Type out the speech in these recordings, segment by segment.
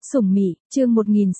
Sủng Mị, chương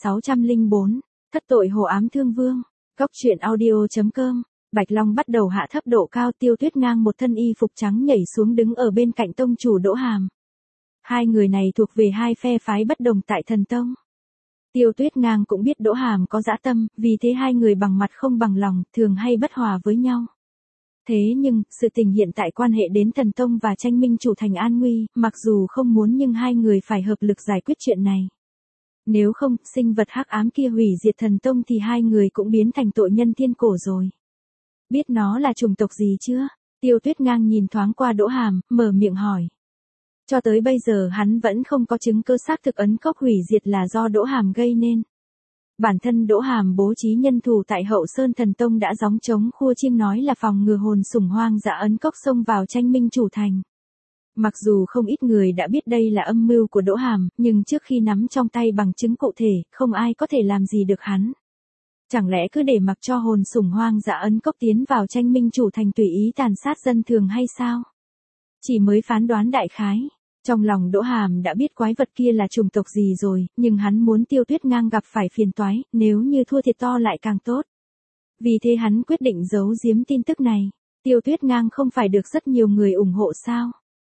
1604, thất tội hồ ám thương vương. Góc truyện audio.com. Bạch Long bắt đầu hạ thấp độ cao, Tiêu Tuyết Ngang một thân y phục trắng nhảy xuống đứng ở bên cạnh tông chủ Đỗ Hàm. Hai người này thuộc về hai phe phái bất đồng tại Thần Tông. Tiêu Tuyết Ngang cũng biết Đỗ Hàm có dã tâm, vì thế hai người bằng mặt không bằng lòng, thường hay bất hòa với nhau. Thế nhưng, sự tình hiện tại quan hệ đến Thần Tông và tranh minh chủ thành an nguy, mặc dù không muốn nhưng hai người phải hợp lực giải quyết chuyện này. Nếu không, sinh vật hắc ám kia hủy diệt Thần Tông thì hai người cũng biến thành tội nhân thiên cổ rồi. Biết nó là chủng tộc gì chưa? Tiêu Tuyết Ngang nhìn thoáng qua Đỗ Hàm, mở miệng hỏi. Cho tới bây giờ hắn vẫn không có chứng cứ xác thực ấn cốc hủy diệt là do Đỗ Hàm gây nên. Bản thân Đỗ Hàm bố trí nhân thủ tại Hậu Sơn Thần Tông đã gióng trống khua chiêng nói là phòng ngừa hồn sủng hoang dã ấn cốc xông vào tranh minh chủ thành. Mặc dù không ít người đã biết đây là âm mưu của Đỗ Hàm, nhưng trước khi nắm trong tay bằng chứng cụ thể, không ai có thể làm gì được hắn. Chẳng lẽ cứ để mặc cho hồn sủng hoang dã ấn cốc tiến vào tranh minh chủ thành tùy ý tàn sát dân thường hay sao? Chỉ mới phán đoán đại khái. Trong lòng Đỗ Hàm đã biết quái vật kia là chủng tộc gì rồi, nhưng hắn muốn Tiêu Tuyết Ngang gặp phải phiền toái, nếu như thua thiệt to lại càng tốt. Vì thế hắn quyết định giấu giếm tin tức này. Tiêu Tuyết Ngang không phải được rất nhiều người ủng hộ sao?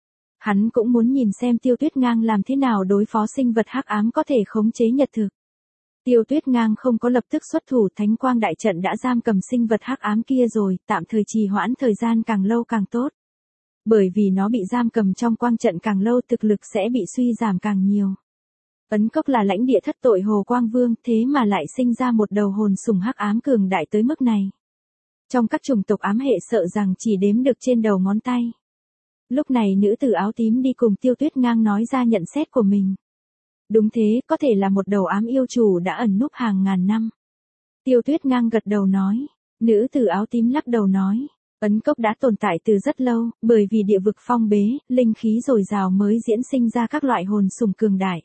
Hắn cũng muốn nhìn xem Tiêu Tuyết Ngang làm thế nào đối phó sinh vật hắc ám có thể khống chế nhật thực. Tiêu Tuyết Ngang không có lập tức xuất thủ, Thánh Quang Đại Trận đã giam cầm sinh vật hắc ám kia rồi, tạm thời trì hoãn thời gian càng lâu càng tốt. Bởi vì nó bị giam cầm trong quang trận càng lâu thực lực sẽ bị suy giảm càng nhiều. Ấn cốc là lãnh địa thất tội Hồ Quang Vương, thế mà lại sinh ra một đầu hồn sủng hắc ám cường đại tới mức này. Trong các chủng tộc ám hệ sợ rằng chỉ đếm được trên đầu ngón tay. Lúc này nữ tử áo tím đi cùng Tiêu Tuyết Ngang nói ra nhận xét của mình. Đúng thế, có thể là một đầu ám yêu chủ đã ẩn núp hàng ngàn năm. Tiêu Tuyết Ngang gật đầu nói. Nữ tử áo tím lắc đầu nói. Ấn cốc đã tồn tại từ rất lâu, bởi vì địa vực phong bế, linh khí dồi dào mới diễn sinh ra các loại hồn sủng cường đại.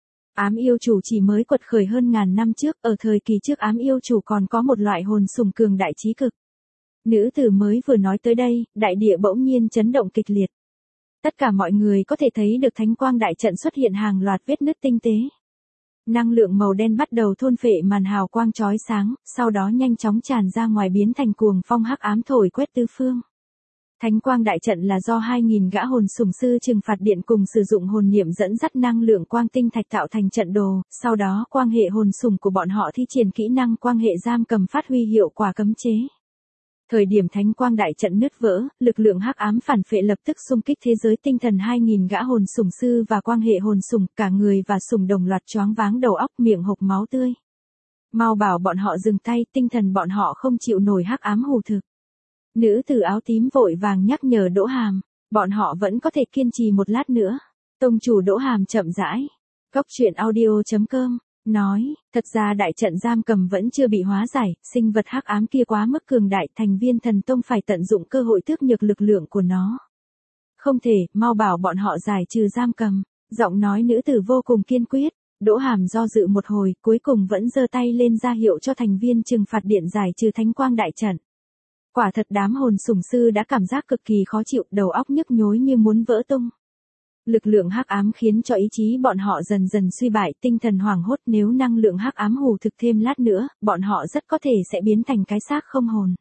Ám yêu chủ chỉ mới quật khởi hơn ngàn năm trước, ở thời kỳ trước ám yêu chủ còn có một loại hồn sủng cường đại chí cực. Nữ tử mới vừa nói tới đây, đại địa bỗng nhiên chấn động kịch liệt. Tất cả mọi người có thể thấy được Thánh Quang Đại Trận xuất hiện hàng loạt vết nứt tinh tế. Năng lượng màu đen bắt đầu thôn phệ màn hào quang chói sáng, sau đó nhanh chóng tràn ra ngoài biến thành cuồng phong hắc ám thổi quét tứ phương. Thánh Quang Đại Trận là do 2000 gã hồn sủng sư trừng phạt điện cùng sử dụng hồn niệm dẫn dắt năng lượng quang tinh thạch tạo thành trận đồ, sau đó quang hệ hồn sủng của bọn họ thi triển kỹ năng quang hệ giam cầm phát huy hiệu quả cấm chế. Thời điểm Thánh Quang Đại Trận nứt vỡ, lực lượng hắc ám phản phệ lập tức xung kích thế giới tinh thần 2000 gã hồn sủng sư và quang hệ hồn sủng, cả người và sủng đồng loạt choáng váng đầu óc, miệng hộc máu tươi. Mau bảo bọn họ dừng tay, tinh thần bọn họ không chịu nổi hắc ám hù thực. Nữ tử áo tím vội vàng nhắc nhở Đỗ Hàm, bọn họ vẫn có thể kiên trì một lát nữa. Tông chủ Đỗ Hàm chậm rãi. Góc truyện audio.com. Nói, thật ra đại trận giam cầm vẫn chưa bị hóa giải, sinh vật hắc ám kia quá mức cường đại, thành viên Thần Tông phải tận dụng cơ hội tước nhược lực lượng của nó. Không thể, mau bảo bọn họ giải trừ giam cầm. Giọng nói nữ tử vô cùng kiên quyết. Đỗ Hàm do dự một hồi, cuối cùng vẫn giơ tay lên ra hiệu cho thành viên trừng phạt điện giải trừ Thánh Quang Đại Trận. Quả thật đám hồn sủng sư đã cảm giác cực kỳ khó chịu, đầu óc nhức nhối như muốn vỡ tung. Lực lượng hắc ám khiến cho ý chí bọn họ dần dần suy bại, tinh thần hoảng hốt, nếu năng lượng hắc ám hù thực thêm lát nữa, bọn họ rất có thể sẽ biến thành cái xác không hồn.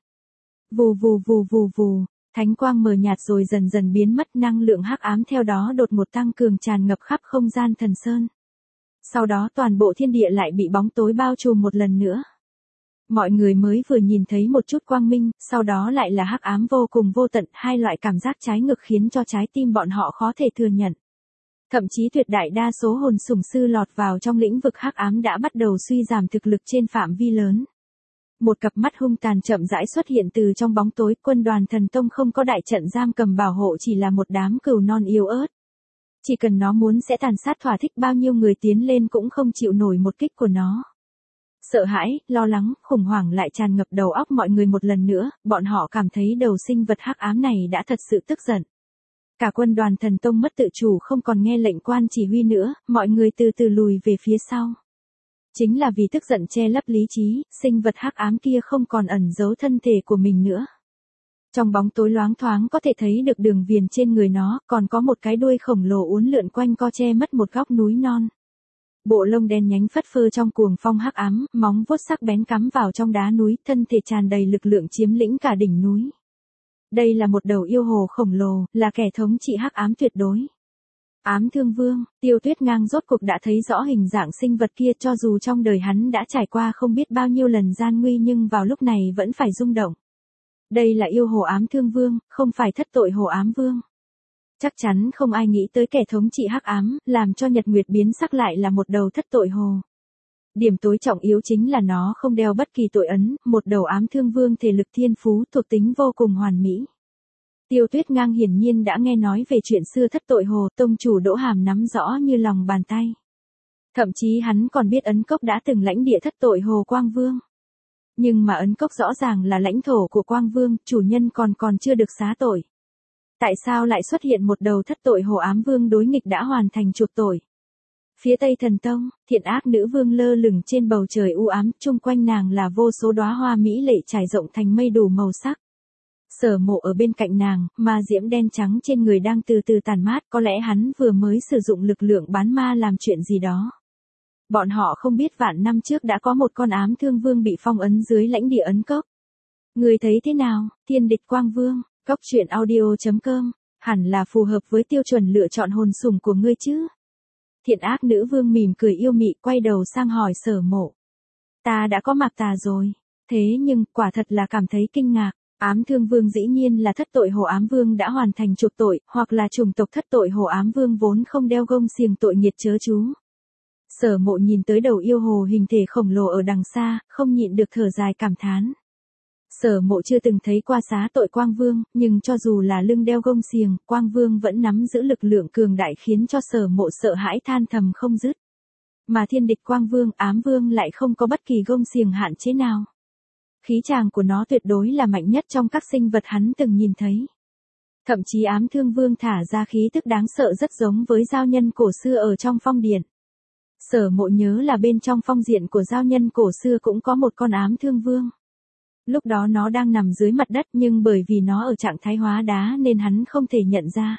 Vù vù vù vù vù, thánh quang mờ nhạt rồi dần dần biến mất, năng lượng hắc ám theo đó đột ngột tăng cường tràn ngập khắp không gian thần sơn. Sau đó toàn bộ thiên địa lại bị bóng tối bao trùm một lần nữa. Mọi người mới vừa nhìn thấy một chút quang minh, sau đó lại là hắc ám vô cùng vô tận, hai loại cảm giác trái ngược khiến cho trái tim bọn họ khó thể thừa nhận. Thậm chí tuyệt đại đa số hồn sủng sư lọt vào trong lĩnh vực hắc ám đã bắt đầu suy giảm thực lực trên phạm vi lớn. Một cặp mắt hung tàn chậm rãi xuất hiện từ trong bóng tối, quân đoàn Thần Tông không có đại trận giam cầm bảo hộ, chỉ là một đám cừu non yếu ớt. Chỉ cần nó muốn sẽ tàn sát thỏa thích, bao nhiêu người tiến lên cũng không chịu nổi một kích của nó. Sợ hãi, lo lắng, khủng hoảng lại tràn ngập đầu óc mọi người một lần nữa, bọn họ cảm thấy đầu sinh vật hắc ám này đã thật sự tức giận. Cả quân đoàn Thần Tông mất tự chủ, không còn nghe lệnh quan chỉ huy nữa, mọi người từ từ lùi về phía sau. Chính là vì tức giận che lấp lý trí, sinh vật hắc ám kia không còn ẩn giấu thân thể của mình nữa. Trong bóng tối loáng thoáng có thể thấy được đường viền trên người nó, còn có một cái đuôi khổng lồ uốn lượn quanh co che mất một góc núi non. Bộ lông đen nhánh phất phơ trong cuồng phong hắc ám, móng vuốt sắc bén cắm vào trong đá núi, thân thể tràn đầy lực lượng chiếm lĩnh cả đỉnh núi. Đây là một đầu yêu hồ khổng lồ, là kẻ thống trị hắc ám tuyệt đối. Ám Thương Vương, Tiêu Tuyết Ngang rốt cuộc đã thấy rõ hình dạng sinh vật kia, cho dù trong đời hắn đã trải qua không biết bao nhiêu lần gian nguy nhưng vào lúc này vẫn phải rung động. Đây là yêu hồ Ám Thương Vương, không phải thất tội hồ Ám Vương. Chắc chắn không ai nghĩ tới kẻ thống trị hắc ám, làm cho nhật nguyệt biến sắc lại là một đầu thất tội hồ. Điểm tối trọng yếu chính là nó không đeo bất kỳ tội ấn, một đầu Ám Thương Vương thể lực thiên phú, thuộc tính vô cùng hoàn mỹ. Tiêu Tuyết Ngang hiển nhiên đã nghe nói về chuyện xưa thất tội hồ, tông chủ Đỗ Hàm nắm rõ như lòng bàn tay. Thậm chí hắn còn biết Ấn Cốc đã từng lãnh địa thất tội hồ Quang Vương. Nhưng mà Ấn Cốc rõ ràng là lãnh thổ của Quang Vương, chủ nhân còn chưa được xá tội. Tại sao lại xuất hiện một đầu thất tội hồ Ám Vương đối nghịch đã hoàn thành chuộc tội? Phía Tây Thần Tông, thiện ác nữ vương lơ lửng trên bầu trời u ám, chung quanh nàng là vô số đóa hoa mỹ lệ trải rộng thành mây đủ màu sắc. Sở Mộ ở bên cạnh nàng, ma diễm đen trắng trên người đang từ từ tàn mát, có lẽ hắn vừa mới sử dụng lực lượng bán ma làm chuyện gì đó. Bọn họ không biết vạn năm trước đã có một con Ám Thương Vương bị phong ấn dưới lãnh địa Ấn Cốc. Người thấy thế nào, Thiên Địch Quang Vương? Cốc truyện audio.com, hẳn là phù hợp với tiêu chuẩn lựa chọn hồn sủng của ngươi chứ. Thiện ác nữ vương mỉm cười yêu mị quay đầu sang hỏi Sở Mộ. Ta đã có mặc tà rồi, thế nhưng quả thật là cảm thấy kinh ngạc. Ám Thương Vương dĩ nhiên là thất tội hồ Ám Vương đã hoàn thành chuộc tội, hoặc là chủng tộc thất tội hồ Ám Vương vốn không đeo gông xiềng tội nghiệt chớ chú. Sở Mộ nhìn tới đầu yêu hồ hình thể khổng lồ ở đằng xa, không nhịn được thở dài cảm thán. Sở Mộ chưa từng thấy qua xá tội Quang Vương, nhưng cho dù là lưng đeo gông xiềng, Quang Vương vẫn nắm giữ lực lượng cường đại khiến cho Sở Mộ sợ hãi than thầm không dứt. Mà Thiên Địch Quang Vương, Ám Vương lại không có bất kỳ gông xiềng hạn chế nào. Khí tràng của nó tuyệt đối là mạnh nhất trong các sinh vật hắn từng nhìn thấy. Thậm chí Ám Thương Vương thả ra khí tức đáng sợ rất giống với giao nhân cổ xưa ở trong phong điện. Sở Mộ nhớ là bên trong phong diện của giao nhân cổ xưa cũng có một con Ám Thương Vương. Lúc đó nó đang nằm dưới mặt đất nhưng bởi vì nó ở trạng thái hóa đá nên hắn không thể nhận ra.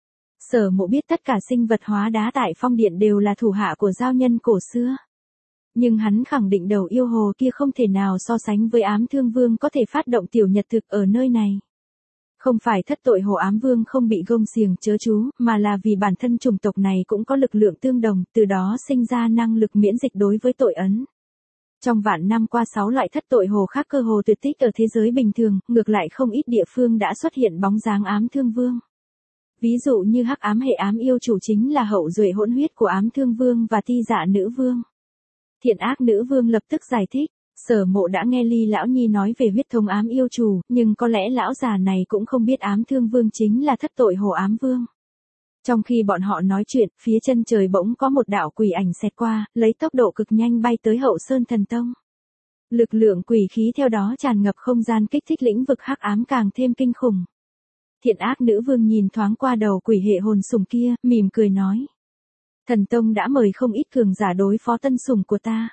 Sở Mộ biết tất cả sinh vật hóa đá tại phong điện đều là thủ hạ của giao nhân cổ xưa. Nhưng hắn khẳng định đầu yêu hồ kia không thể nào so sánh với Ám Thương Vương có thể phát động tiểu nhật thực ở nơi này. Không phải thất tội hồ Ám Vương không bị gông xiềng chớ chú, mà là vì bản thân chủng tộc này cũng có lực lượng tương đồng, từ đó sinh ra năng lực miễn dịch đối với tội ấn. Trong vạn năm qua 6 loại thất tội hồ khác cơ hồ tuyệt tích ở thế giới bình thường, ngược lại không ít địa phương đã xuất hiện bóng dáng Ám Thương Vương. Ví dụ như hắc ám hệ ám yêu chủ chính là hậu duệ hỗn huyết của Ám Thương Vương và Ti Dạ Nữ Vương. Thiện ác nữ vương lập tức giải thích, Sở Mộ đã nghe Ly lão nhi nói về huyết thống ám yêu chủ, nhưng có lẽ lão già này cũng không biết Ám Thương Vương chính là thất tội hồ Ám Vương. Trong khi bọn họ nói chuyện, phía chân trời bỗng có một đạo quỷ ảnh xẹt qua, lấy tốc độ cực nhanh bay tới Hậu Sơn Thần Tông. Lực lượng quỷ khí theo đó tràn ngập không gian kích thích lĩnh vực hắc ám càng thêm kinh khủng. Thiện ác nữ vương nhìn thoáng qua đầu quỷ hệ hồn sủng kia, mỉm cười nói. Thần Tông đã mời không ít cường giả đối phó tân sủng của ta.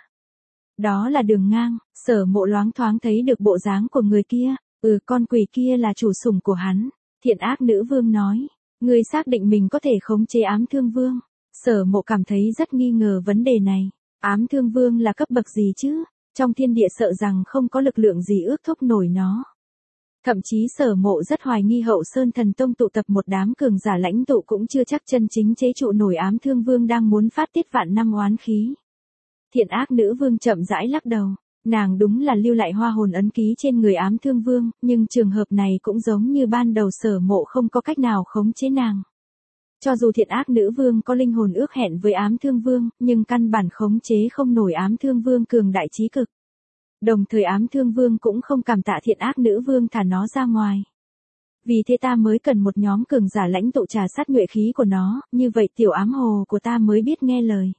Đó là Đường Ngang. Sở Mộ loáng thoáng thấy được bộ dáng của người kia, con quỷ kia là chủ sủng của hắn. Thiện ác nữ vương nói, ngươi xác định mình có thể khống chế Ám Thương Vương. Sở Mộ cảm thấy rất nghi ngờ vấn đề này. Ám Thương Vương là cấp bậc gì chứ? Trong thiên địa sợ rằng không có lực lượng gì ước thúc nổi nó. Thậm chí Sở Mộ rất hoài nghi Hậu Sơn Thần Tông tụ tập một đám cường giả lãnh tụ cũng chưa chắc chân chính chế trụ nổi Ám Thương Vương đang muốn phát tiết vạn năm oán khí. Thiện ác nữ vương chậm rãi lắc đầu, nàng đúng là lưu lại hoa hồn ấn ký trên người Ám Thương Vương, nhưng trường hợp này cũng giống như ban đầu Sở Mộ không có cách nào khống chế nàng. Cho dù thiện ác nữ vương có linh hồn ước hẹn với Ám Thương Vương, nhưng căn bản khống chế không nổi Ám Thương Vương cường đại trí cực. Đồng thời Ám Thương Vương cũng không cảm tạ thiện ác nữ vương thả nó ra ngoài. Vì thế ta mới cần một nhóm cường giả lãnh tụ trà sát nhuệ khí của nó, như vậy tiểu ám hồ của ta mới biết nghe lời.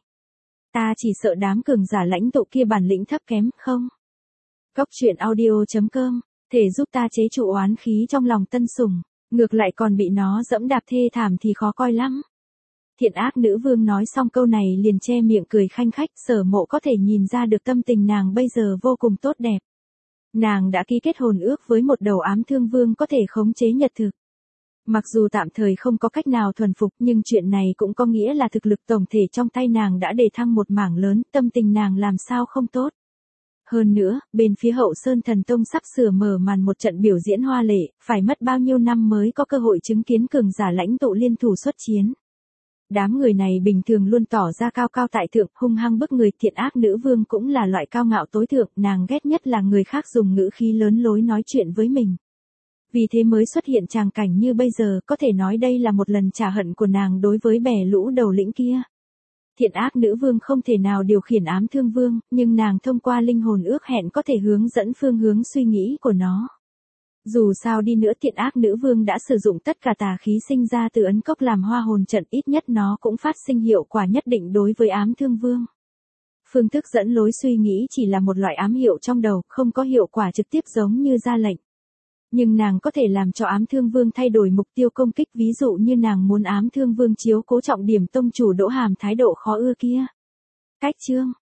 Ta chỉ sợ đám cường giả lãnh tụ kia bản lĩnh thấp kém, không? Cốc truyện audio.com, thể giúp ta chế trụ oán khí trong lòng tân sủng, ngược lại còn bị nó dẫm đạp thê thảm thì khó coi lắm. Thiện ác nữ vương nói xong câu này liền che miệng cười khanh khách, Sở Mộ có thể nhìn ra được tâm tình nàng bây giờ vô cùng tốt đẹp. Nàng đã ký kết hồn ước với một đầu Ám Thương Vương có thể khống chế nhật thực. Mặc dù tạm thời không có cách nào thuần phục nhưng chuyện này cũng có nghĩa là thực lực tổng thể trong tay nàng đã đề thăng một mảng lớn, tâm tình nàng làm sao không tốt. Hơn nữa, bên phía Hậu Sơn Thần Tông sắp sửa mở màn một trận biểu diễn hoa lệ, phải mất bao nhiêu năm mới có cơ hội chứng kiến cường giả lãnh tụ liên thủ xuất chiến. Đám người này bình thường luôn tỏ ra cao cao tại thượng, hung hăng bức người, thiện ác nữ vương cũng là loại cao ngạo tối thượng, nàng ghét nhất là người khác dùng ngữ khí lớn lối nói chuyện với mình. Vì thế mới xuất hiện tràng cảnh như bây giờ, có thể nói đây là một lần trả hận của nàng đối với bè lũ đầu lĩnh kia. Thiện ác nữ vương không thể nào điều khiển ám thương vương, nhưng nàng thông qua linh hồn ước hẹn có thể hướng dẫn phương hướng suy nghĩ của nó. Dù sao đi nữa thiện ác nữ vương đã sử dụng tất cả tà khí sinh ra từ ấn cốc làm hoa hồn trận, ít nhất nó cũng phát sinh hiệu quả nhất định đối với ám thương vương. Phương thức dẫn lối suy nghĩ chỉ là một loại ám hiệu trong đầu, không có hiệu quả trực tiếp giống như ra lệnh. Nhưng nàng có thể làm cho ám thương vương thay đổi mục tiêu công kích, ví dụ như nàng muốn ám thương vương chiếu cố trọng điểm tông chủ Đỗ Hàm thái độ khó ưa kia. Cách chương